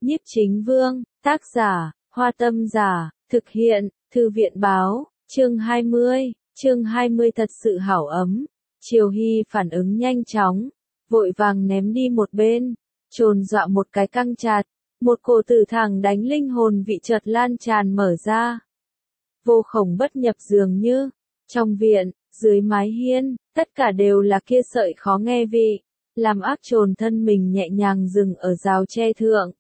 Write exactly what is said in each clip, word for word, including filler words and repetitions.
Nhiếp Chính Vương, tác giả, Hoa Tâm Giả, thực hiện, Thư viện báo, chương hai mươi, chương hai mươi thật sự hảo ấm. Triều Hy phản ứng nhanh chóng, vội vàng ném đi một bên, trồn dọa một cái căng chặt, một cổ tử thẳng đánh linh hồn vị chợt lan tràn mở ra. Vô khổng bất nhập dường như, trong viện, dưới mái hiên, tất cả đều là kia sợi khó nghe vị, làm ác trồn thân mình nhẹ nhàng dừng ở rào tre thượng.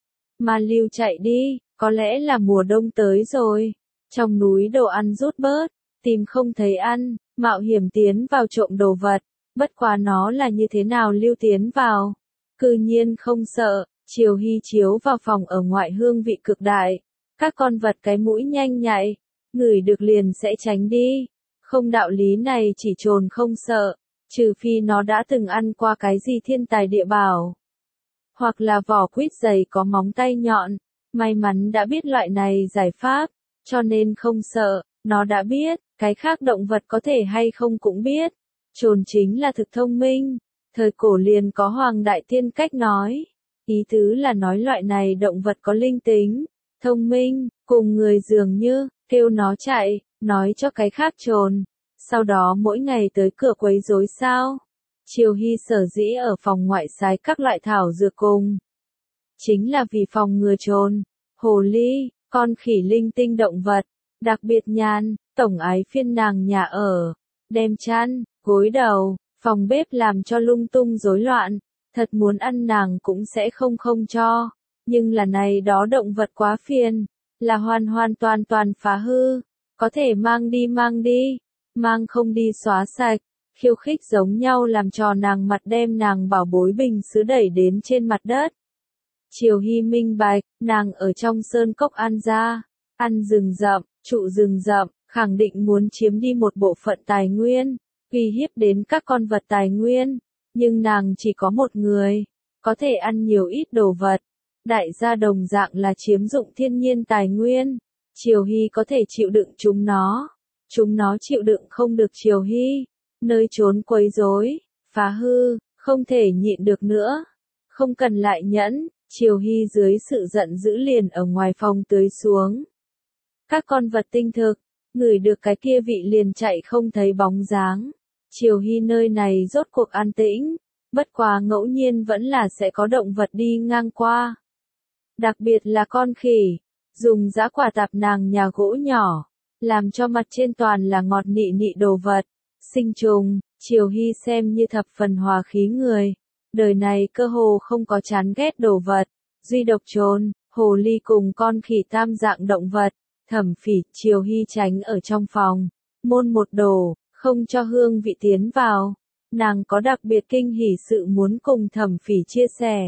Mà Lưu chạy đi, có lẽ là mùa đông tới rồi, trong núi đồ ăn rút bớt, tìm không thấy ăn, mạo hiểm tiến vào trộm đồ vật, bất quá nó là như thế nào Lưu tiến vào, cư nhiên không sợ. Triều Hy chiếu vào phòng ở ngoại hương vị cực đại, các con vật cái mũi nhanh nhạy, ngửi được liền sẽ tránh đi, không đạo lý này chỉ trồn không sợ, trừ phi nó đã từng ăn qua cái gì thiên tài địa bảo, hoặc là vỏ quýt dày có móng tay nhọn, may mắn đã biết loại này giải pháp, cho nên không sợ, nó đã biết, cái khác động vật có thể hay không cũng biết, trồn chính là thực thông minh, thời cổ liền có Hoàng Đại Tiên cách nói. Ý tứ là nói loại này động vật có linh tính, thông minh, cùng người dường như, kêu nó chạy, nói cho cái khác trồn, sau đó mỗi ngày tới cửa quấy rối sao. Triều Hy sở dĩ ở phòng ngoại sái các loại thảo dược cùng, chính là vì phòng ngừa trồn, hồ ly, con khỉ linh tinh động vật, đặc biệt nhàn, tổng ái phiên nàng nhà ở, đem chăn, gối đầu, phòng bếp làm cho lung tung rối loạn. Thật muốn ăn nàng cũng sẽ không không cho, nhưng là này đó động vật quá phiền, là hoàn hoàn toàn toàn phá hư, có thể mang đi mang đi, mang không đi xóa sạch, khiêu khích giống nhau làm cho nàng mặt đem nàng bảo bối bình sứ đẩy đến trên mặt đất. Triều Hy minh bạch, nàng ở trong sơn cốc ăn ra, ăn rừng rậm, trụ rừng rậm, khẳng định muốn chiếm đi một bộ phận tài nguyên, uy hiếp đến các con vật tài nguyên. Nhưng nàng chỉ có một người, có thể ăn nhiều ít đồ vật. Đại gia đồng dạng là chiếm dụng thiên nhiên tài nguyên. Triều Hy có thể chịu đựng chúng nó. Chúng nó chịu đựng không được Triều Hy. Nơi trốn quấy rối, phá hư, không thể nhịn được nữa. Không cần lại nhẫn, Triều Hy dưới sự giận dữ liền ở ngoài phòng tưới xuống. Các con vật tinh thực, ngửi được cái kia vị liền chạy không thấy bóng dáng. Triều Hy nơi này rốt cuộc an tĩnh, bất quá ngẫu nhiên vẫn là sẽ có động vật đi ngang qua. Đặc biệt là con khỉ, dùng giã quả tạp nàng nhà gỗ nhỏ, làm cho mặt trên toàn là ngọt nị nị đồ vật, sinh trùng, Triều Hy xem như thập phần hòa khí người. Đời này cơ hồ không có chán ghét đồ vật, duy độc trồn, hồ ly cùng con khỉ tam dạng động vật, Thẩm Phỉ, Triều Hy tránh ở trong phòng, môn một đồ. Không cho hương vị tiến vào, nàng có đặc biệt kinh hỉ sự muốn cùng Thẩm Phỉ chia sẻ.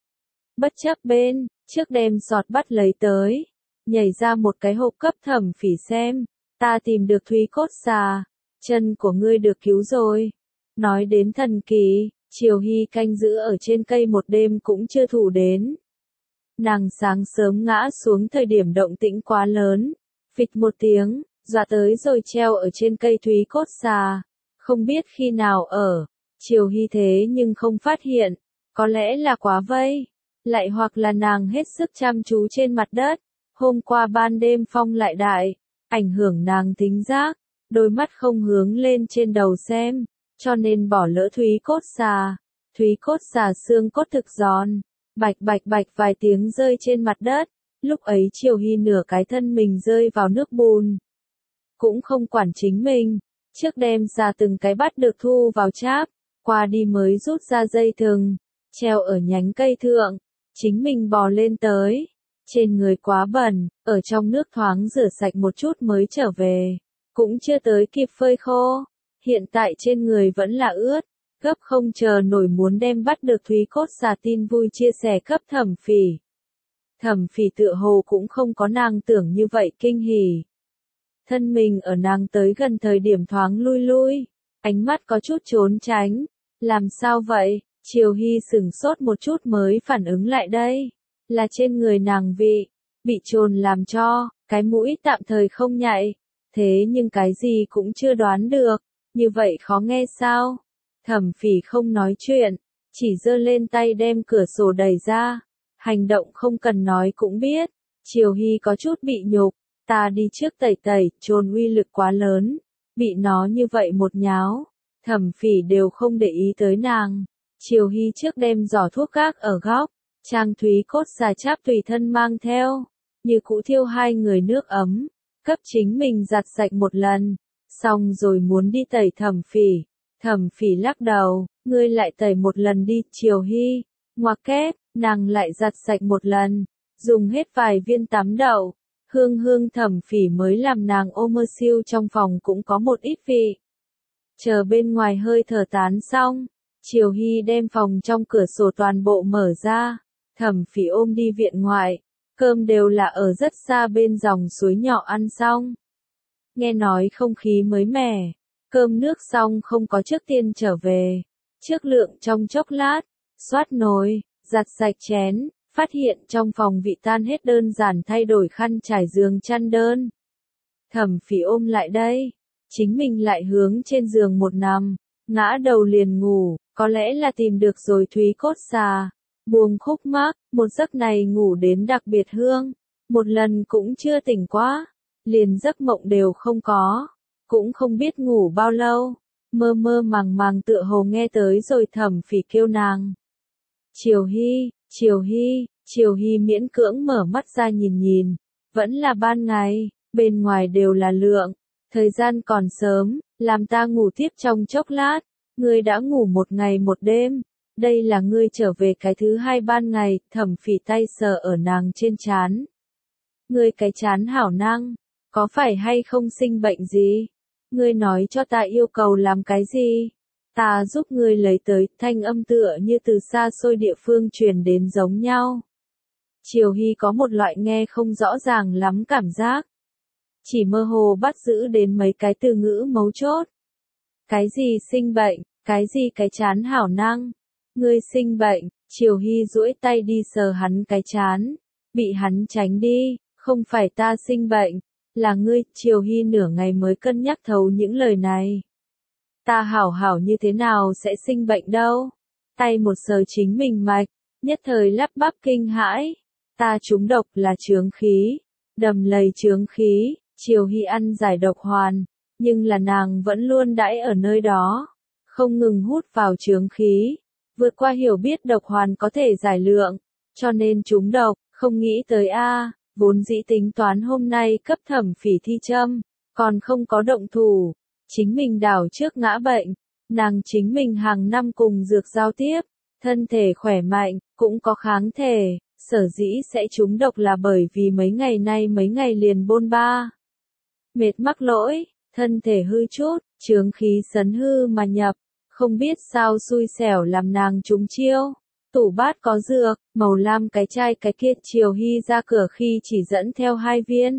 Bất chấp bên, trước đem sọt bắt lấy tới, nhảy ra một cái hộp cấp Thẩm Phỉ xem, ta tìm được thúy cốt xà, chân của ngươi được cứu rồi. Nói đến thần kỳ, Triều Hy canh giữ ở trên cây một đêm cũng chưa thủ đến. Nàng sáng sớm ngã xuống thời điểm động tĩnh quá lớn, phịch một tiếng. Dọa tới rồi treo ở trên cây thúy cốt xà, không biết khi nào ở, Triều Hy thế nhưng không phát hiện, có lẽ là quá vây, lại hoặc là nàng hết sức chăm chú trên mặt đất, hôm qua ban đêm phong lại đại, ảnh hưởng nàng thính giác, đôi mắt không hướng lên trên đầu xem, cho nên bỏ lỡ thúy cốt xà, thúy cốt xà xương cốt thực giòn, bạch bạch bạch vài tiếng rơi trên mặt đất, lúc ấy Triều Hy nửa cái thân mình rơi vào nước bùn. Cũng không quản chính mình, trước đem ra từng cái bắt được thu vào cháp, qua đi mới rút ra dây thừng, treo ở nhánh cây thượng, chính mình bò lên tới, trên người quá bẩn, ở trong nước thoáng rửa sạch một chút mới trở về, cũng chưa tới kịp phơi khô, hiện tại trên người vẫn là ướt, gấp không chờ nổi muốn đem bắt được thúy cốt xà tin vui chia sẻ cấp Thẩm Phỉ. Thẩm Phỉ tựa hồ cũng không có nàng tưởng như vậy kinh hỉ. Thân mình ở nàng tới gần thời điểm thoáng lui lui, ánh mắt có chút trốn tránh. Làm sao vậy? Triều Hy sửng sốt một chút mới phản ứng lại đây. Là trên người nàng vị, bị trồn làm cho, cái mũi tạm thời không nhạy. Thế nhưng cái gì cũng chưa đoán được, như vậy khó nghe sao? Thẩm Phỉ không nói chuyện, chỉ giơ lên tay đem cửa sổ đẩy ra. hành động không cần nói cũng biết. Triều Hy có chút bị nhục, ta đi trước tẩy tẩy, trồn uy lực quá lớn, bị nó như vậy một nháo, Thẩm Phỉ đều không để ý tới nàng. Triều Hy trước đem giỏ thuốc gác ở góc, Trang Thúy cốt xà cháp tùy thân mang theo, như cũ thiêu hai người nước ấm, cấp chính mình giặt sạch một lần, xong rồi muốn đi tẩy Thẩm Phỉ. Thẩm Phỉ lắc đầu, ngươi lại tẩy một lần đi. Triều Hy, ngoặc kép, nàng lại giặt sạch một lần, dùng hết vài viên tắm đậu, hương hương Thẩm Phỉ mới làm nàng ôm mơ siêu trong phòng cũng có một ít vị. Chờ bên ngoài hơi thở tán xong, Triều Hy đem phòng trong cửa sổ toàn bộ mở ra, Thẩm Phỉ ôm đi viện ngoại, cơm đều là ở rất xa bên dòng suối nhỏ ăn xong. Nghe nói không khí mới mẻ, cơm nước xong không có trước tiên trở về, trước lượng trong chốc lát, xoát nồi, giặt sạch chén, phát hiện trong phòng vị tan hết đơn giản thay đổi khăn trải giường chăn đơn. Thẩm Phỉ ôm lại đây, chính mình lại hướng trên giường một nằm, ngã đầu liền ngủ, có lẽ là tìm được rồi Thúy cốt xà, buông khúc mắc, một giấc này ngủ đến đặc biệt hương, một lần cũng chưa tỉnh quá, liền giấc mộng đều không có, cũng không biết ngủ bao lâu, mơ mơ màng màng tựa hồ nghe tới rồi Thẩm Phỉ kêu nàng. Triều Hy, Triều Hy, Triều Hy miễn cưỡng mở mắt ra nhìn nhìn, vẫn là ban ngày, bên ngoài đều là lượng, thời gian còn sớm, làm ta ngủ tiếp trong chốc lát, ngươi đã ngủ một ngày một đêm, đây là ngươi trở về cái thứ hai ban ngày. Thẩm Phỉ tay sờ ở nàng trên trán. Ngươi cái trán hảo năng, có phải hay không sinh bệnh gì? Ngươi nói cho ta yêu cầu làm cái gì? Ta giúp ngươi lấy tới. Thanh âm tựa như từ xa xôi địa phương truyền đến giống nhau. Triều Hy có một loại nghe không rõ ràng lắm cảm giác, chỉ mơ hồ bắt giữ đến mấy cái từ ngữ mấu chốt. Cái gì sinh bệnh, cái gì cái chán hảo năng? Ngươi sinh bệnh. Triều Hy duỗi tay đi sờ hắn cái chán, bị hắn tránh đi, không phải ta sinh bệnh, là ngươi. Triều Hy nửa ngày mới cân nhắc thấu những lời này. Ta hảo hảo như thế nào sẽ sinh bệnh đâu? Tay một sờ chính mình mạch, nhất thời lắp bắp kinh hãi. Ta trúng độc là chướng khí, đầm lầy chướng khí. Triều Hy ăn giải độc hoàn, nhưng là nàng vẫn luôn đãi ở nơi đó, không ngừng hút vào chướng khí, vượt qua hiểu biết độc hoàn có thể giải lượng, cho nên trúng độc. Không nghĩ tới a, vốn dĩ tính toán hôm nay cấp Thẩm Phỉ thi châm, còn không có động thủ, chính mình đảo trước ngã bệnh, nàng chính mình hàng năm cùng dược giao tiếp, thân thể khỏe mạnh, cũng có kháng thể, sở dĩ sẽ trúng độc là bởi vì mấy ngày nay mấy ngày liền bôn ba, mệt mắc lỗi, thân thể hư chút, chướng khí sấn hư mà nhập, không biết sao xui xẻo làm nàng trúng chiêu. Tủ bát có dược, màu lam cái chai cái kia. Triều Hy ra cửa khi chỉ dẫn theo hai viên,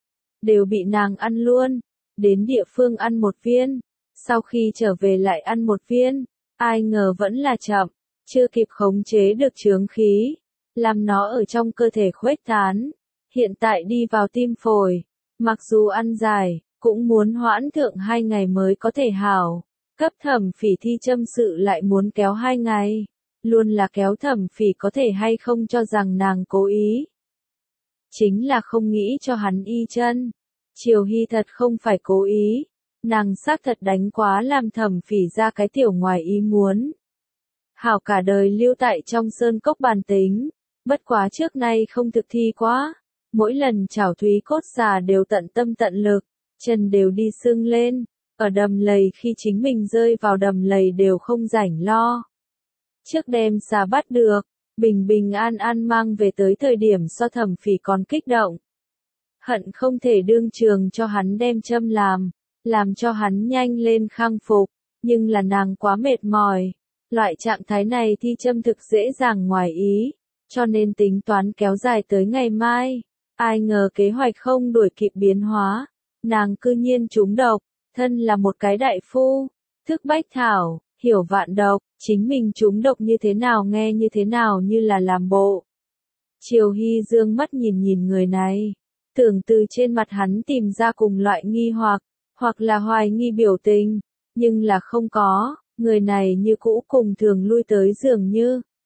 đều bị nàng ăn luôn, đến địa phương ăn một viên, sau khi trở về lại ăn một viên, ai ngờ vẫn là chậm, chưa kịp khống chế được chướng khí, làm nó ở trong cơ thể khuếch tán, hiện tại đi vào tim phổi, mặc dù ăn dài, cũng muốn hoãn thượng hai ngày mới có thể hảo, cấp Thẩm Phỉ thi châm sự lại muốn kéo hai ngày. Luôn là kéo. Thẩm Phỉ có thể hay không cho rằng nàng cố ý, chính là không nghĩ cho hắn y chân. Triều Hy thật không phải cố ý, nàng xác thật đánh quá làm Thẩm Phỉ ra cái tiểu ngoài ý muốn. Hảo cả đời lưu tại trong sơn cốc bàn tính, bất quá trước nay không thực thi quá, mỗi lần chảo Thúy cốt xà đều tận tâm tận lực, chân đều đi sưng lên, ở đầm lầy khi chính mình rơi vào đầm lầy đều không rảnh lo. Trước đêm xà bắt được, bình bình an an mang về tới thời điểm so Thẩm Phỉ còn kích động. Hận không thể đương trường cho hắn đem châm làm, làm cho hắn nhanh lên khang phục, nhưng là nàng quá mệt mỏi. Loại trạng thái này thi châm thực dễ dàng ngoài ý, cho nên tính toán kéo dài tới ngày mai. Ai ngờ kế hoạch không đuổi kịp biến hóa, nàng cư nhiên trúng độc, thân là một cái đại phu, thức bách thảo, hiểu vạn độc, chính mình trúng độc như thế nào nghe như thế nào như là làm bộ. Triều Hy dương mắt nhìn nhìn người này, tưởng từ trên mặt hắn tìm ra cùng loại nghi hoặc, hoặc là hoài nghi biểu tình, nhưng là không có, người này như cũ cùng thường lui tới dường như,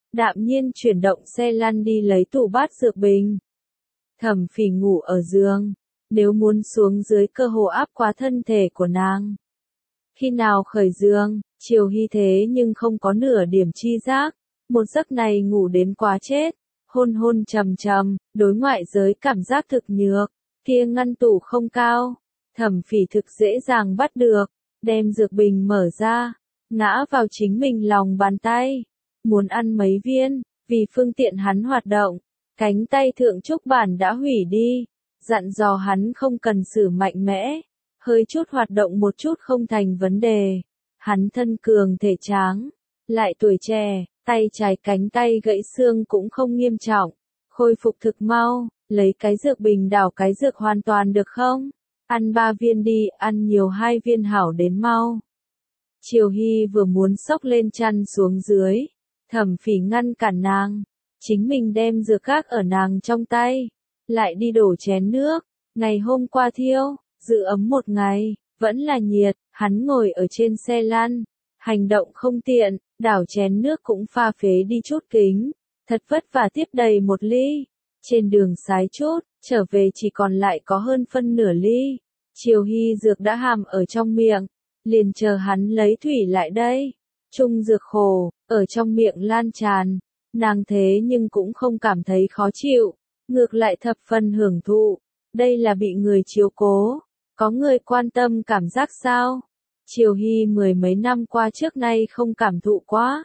đạm nhiên chuyển động xe lăn đi lấy tủ bát dược bình. Thẩm Phỉ ngủ ở giường, nếu muốn xuống dưới cơ hồ áp quá thân thể của nàng. Khi nào khởi giường, Triều Hy thế nhưng không có nửa điểm chi giác, một giấc này ngủ đến quá chết, hôn hôn trầm trầm, đối ngoại giới cảm giác thực nhược, kia ngăn tủ không cao, Thẩm Phỉ thực dễ dàng bắt được, đem dược bình mở ra, ngã vào chính mình lòng bàn tay, muốn ăn mấy viên, vì phương tiện hắn hoạt động, cánh tay thượng trúc bản đã hủy đi, dặn dò hắn không cần sử mạnh mẽ, hơi chút hoạt động một chút không thành vấn đề. Hắn thân cường thể tráng, lại tuổi trẻ, tay trái cánh tay gãy xương cũng không nghiêm trọng, khôi phục thực mau, lấy cái dược bình đảo cái dược hoàn toàn được không? Ăn ba viên đi, ăn nhiều hai viên hảo đến mau. Triều Hy vừa muốn xốc lên chăn xuống dưới, Thẩm Phỉ ngăn cản nàng, chính mình đem dược gác ở nàng trong tay, lại đi đổ chén nước, ngày hôm qua thiêu, giữ ấm một ngày, vẫn là nhiệt, hắn ngồi ở trên xe lăn, hành động không tiện, đảo chén nước cũng pha phế đi chút kính, thật vất vả tiếp đầy một ly, trên đường sái chút, trở về chỉ còn lại có hơn phân nửa ly, Triều Hy dược đã hàm ở trong miệng, liền chờ hắn lấy thủy lại đây, trung dược khổ, ở trong miệng lan tràn, nàng thế nhưng cũng không cảm thấy khó chịu, ngược lại thập phần hưởng thụ, đây là bị người chiếu cố. Có người quan tâm cảm giác sao? Triều Hy mười mấy năm qua trước nay không cảm thụ quá.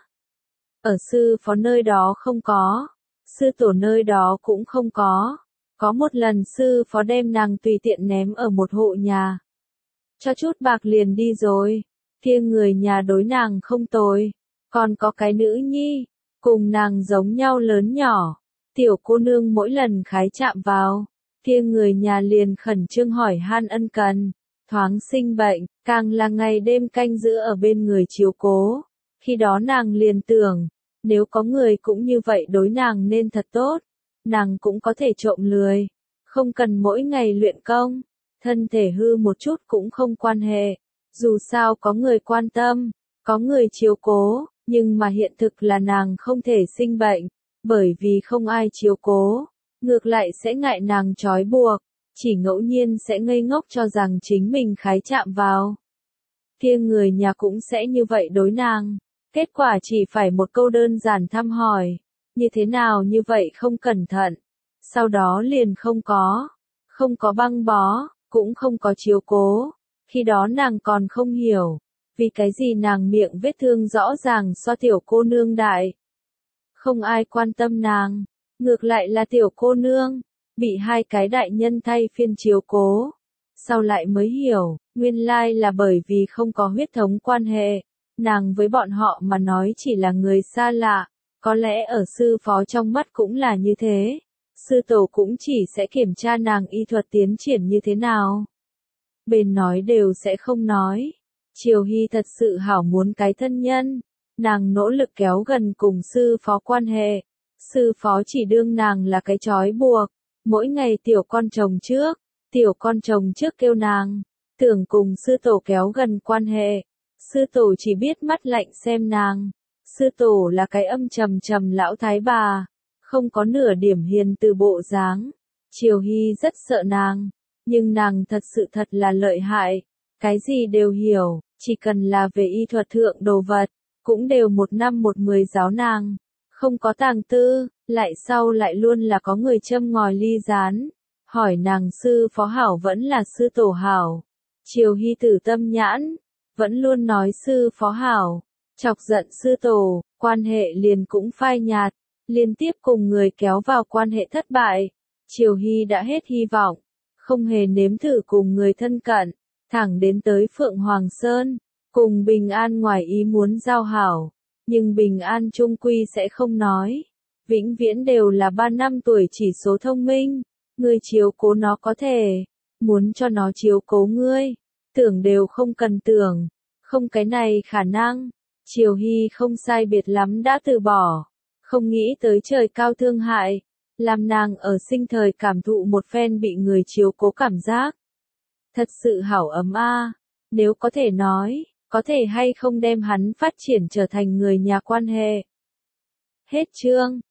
Ở sư phó nơi đó không có, sư tổ nơi đó cũng không có. Có một lần sư phó đem nàng tùy tiện ném ở một hộ nhà. Cho chút bạc liền đi rồi, kia người nhà đối nàng không tồi. Còn có cái nữ nhi, cùng nàng giống nhau lớn nhỏ. Tiểu cô nương mỗi lần khái chạm vào. Kia người nhà liền khẩn trương hỏi han ân cần, thoáng sinh bệnh, càng là ngày đêm canh giữ ở bên người chiếu cố. Khi đó nàng liền tưởng, nếu có người cũng như vậy đối nàng nên thật tốt, nàng cũng có thể trộm lười, không cần mỗi ngày luyện công, thân thể hư một chút cũng không quan hệ, dù sao có người quan tâm, có người chiếu cố, nhưng mà hiện thực là nàng không thể sinh bệnh, bởi vì không ai chiếu cố. Ngược lại sẽ ngại nàng trói buộc, chỉ ngẫu nhiên sẽ ngây ngốc cho rằng chính mình khái chạm vào. Kia người nhà cũng sẽ như vậy đối nàng, kết quả chỉ phải một câu đơn giản thăm hỏi, như thế nào như vậy không cẩn thận, sau đó liền không có, không có băng bó, cũng không có chiếu cố, khi đó nàng còn không hiểu, vì cái gì nàng miệng vết thương rõ ràng so tiểu cô nương đại. Không ai quan tâm nàng. Ngược lại là tiểu cô nương, bị hai cái đại nhân thay phiên chiếu cố. Sau lại mới hiểu, nguyên lai là bởi vì không có huyết thống quan hệ. Nàng với bọn họ mà nói chỉ là người xa lạ. Có lẽ ở sư phó trong mắt cũng là như thế. Sư tổ cũng chỉ sẽ kiểm tra nàng y thuật tiến triển như thế nào. Bên nói đều sẽ không nói. Triều Hy thật sự hảo muốn cái thân nhân. Nàng nỗ lực kéo gần cùng sư phó quan hệ. Sư phó chỉ đương nàng là cái trói buộc, mỗi ngày tiểu con chồng trước, tiểu con chồng trước kêu nàng, tưởng cùng sư tổ kéo gần quan hệ, sư tổ chỉ biết mắt lạnh xem nàng, sư tổ là cái âm trầm trầm lão thái bà, không có nửa điểm hiền từ bộ dáng, Triều Hy rất sợ nàng, nhưng nàng thật sự thật là lợi hại, cái gì đều hiểu, chỉ cần là về y thuật thượng đồ vật, cũng đều một năm một mười giáo nàng. Không có tàng tư, lại sau lại luôn là có người châm ngòi ly gián, hỏi nàng sư phó hảo vẫn là sư tổ hảo. Triều Hy tử tâm nhãn, vẫn luôn nói sư phó hảo, chọc giận sư tổ, quan hệ liền cũng phai nhạt, liên tiếp cùng người kéo vào quan hệ thất bại. Triều Hy đã hết hy vọng, không hề nếm thử cùng người thân cận, thẳng đến tới Phượng Hoàng Sơn, cùng Bình An ngoài ý muốn giao hảo. Nhưng Bình An trung quy sẽ không nói. Vĩnh viễn đều là ba năm tuổi chỉ số thông minh. Ngươi chiếu cố nó có thể. Muốn cho nó chiếu cố ngươi. Tưởng đều không cần tưởng. Không cái này khả năng. Triều Hy không sai biệt lắm đã từ bỏ. Không nghĩ tới trời cao thương hại. Làm nàng ở sinh thời cảm thụ một phen bị người chiếu cố cảm giác. Thật sự hảo ấm a. Nếu có thể nói. Có thể hay không đem hắn phát triển trở thành người nhà quan hệ. Hết chương.